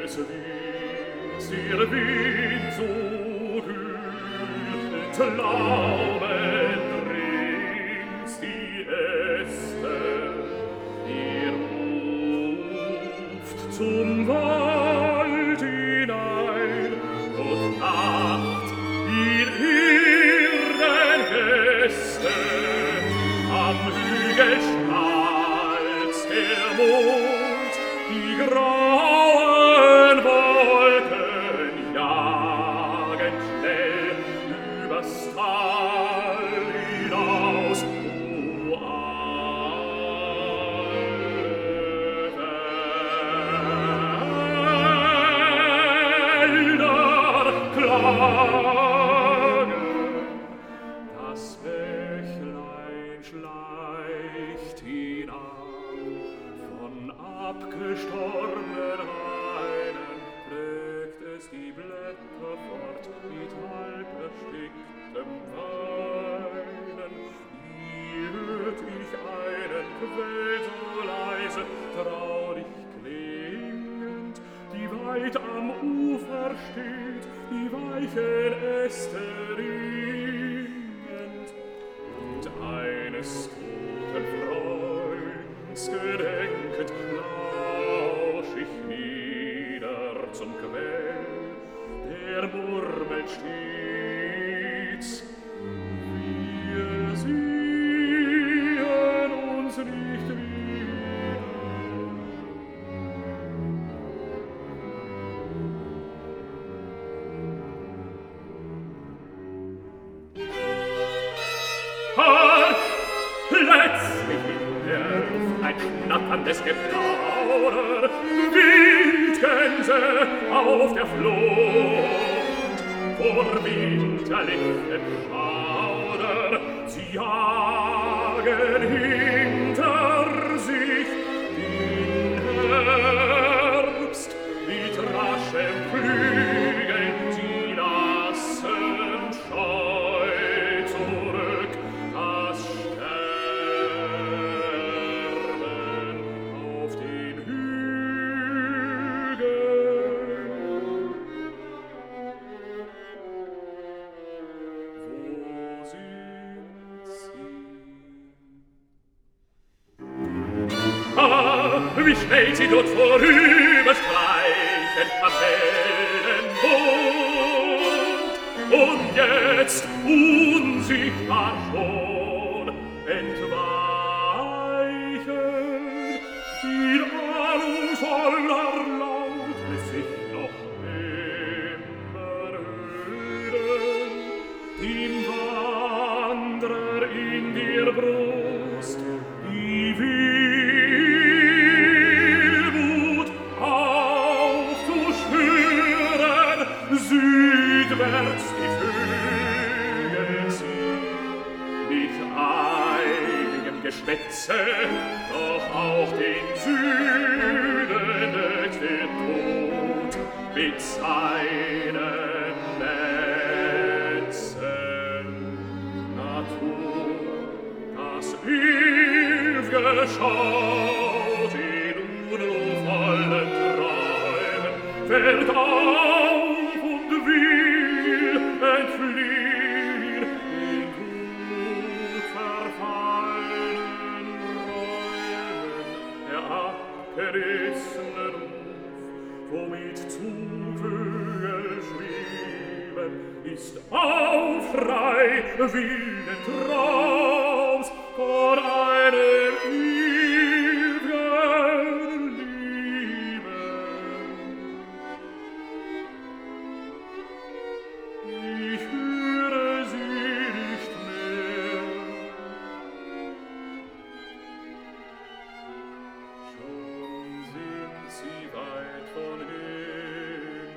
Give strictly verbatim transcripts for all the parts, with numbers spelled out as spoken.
es wies ihr Wind so hüllt, Lauben rings die Äste, ihr ruft zum Wald hinein und nacht ihr Hirngäste, am Hügel strahlt der Mond, die grauen Wolken jagen schnell übers Tal hinaus, wo alle Wälder klagen. Das Bächlein schleicht hinab, von abgestorbenen Hainen trägt es die Blätter fort mit halb ersticktem Weinen. Nie hört ich einen Quell so leise, traurig klingend, die weit am Ufer steht, die weichen Äste ringend. Und eines toten Freunds gedenkend lausch ich nieder zum Quell, der murmelt stets: wir sehen uns nicht wieder. Plötzlich in der Luft ein schnatterndes Geplauder, Wildgänse auf der Flucht, vor winterlichem Schauder, sie jagen hinter sich den Herbst mit raschem Flügel, sie lassen scheu zurück das Sterben auf den Hügeln. Wo sind sie? Ah, wie schnell sie dort vorüberstreichen, Kapellenmond, und jetzt unsichtbar schon entweichen, in ahnungsvoller Laut lässt sich noch immer hören, dem Wanderer in der Brust die Wehmut aufzuspüren, südwärts die Vögel ziehen, mit einigem Geschwätze, doch auch den Süden deckt der Tod mit seinen Netzen. Natur, das ew'ge schaut in unruhvollen Träumen, fällt auf und will entfliehen in gut verfallenen Räumen. Der abgerissene Ruf, womit Zugvögel schweben, ist aufschrei wilden Traums von einem ewigen Liebe. Ich höre sie nicht mehr. Schon sind sie weit von hinnen.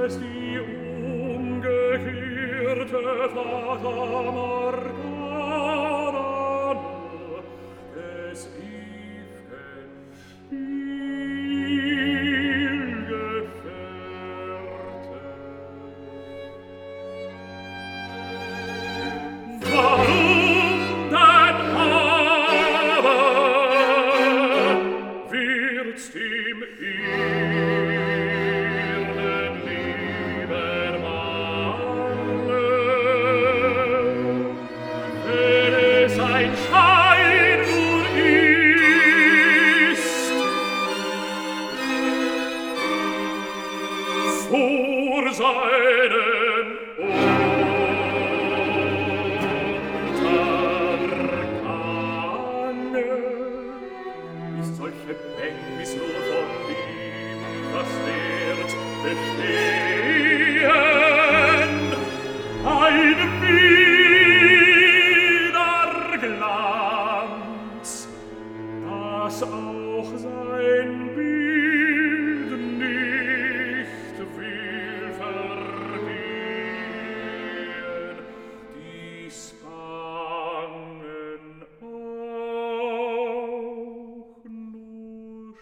es die ungehörte Fata Morgana des ewigen Spielgefährten. Warum denn aber wird's dem Ehren lieber Manne, wenn es ein Schein nur ist, vor seinen Untergange ist solche Bängnis nur von ihm, was wird bestehen. Ein Widerglanz, das auch sein Bild nicht will vergehen, dies Bangen auch nur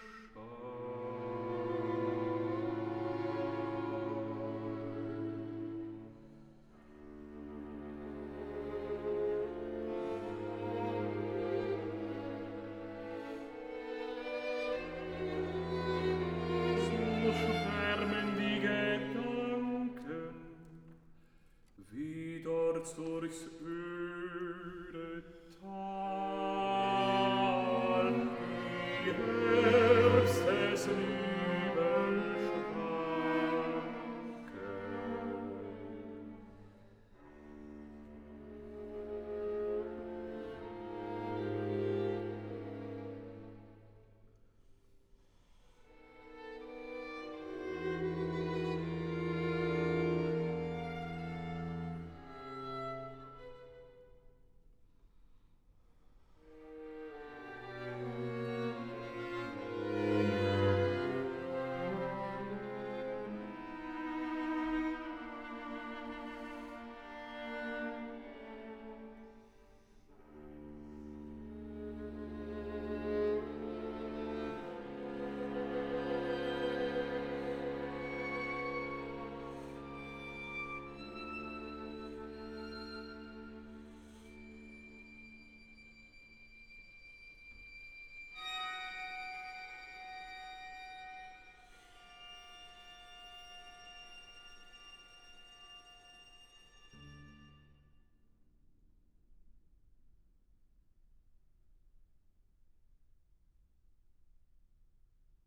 so schwärmen die Gedanken, wie dort durchs Öd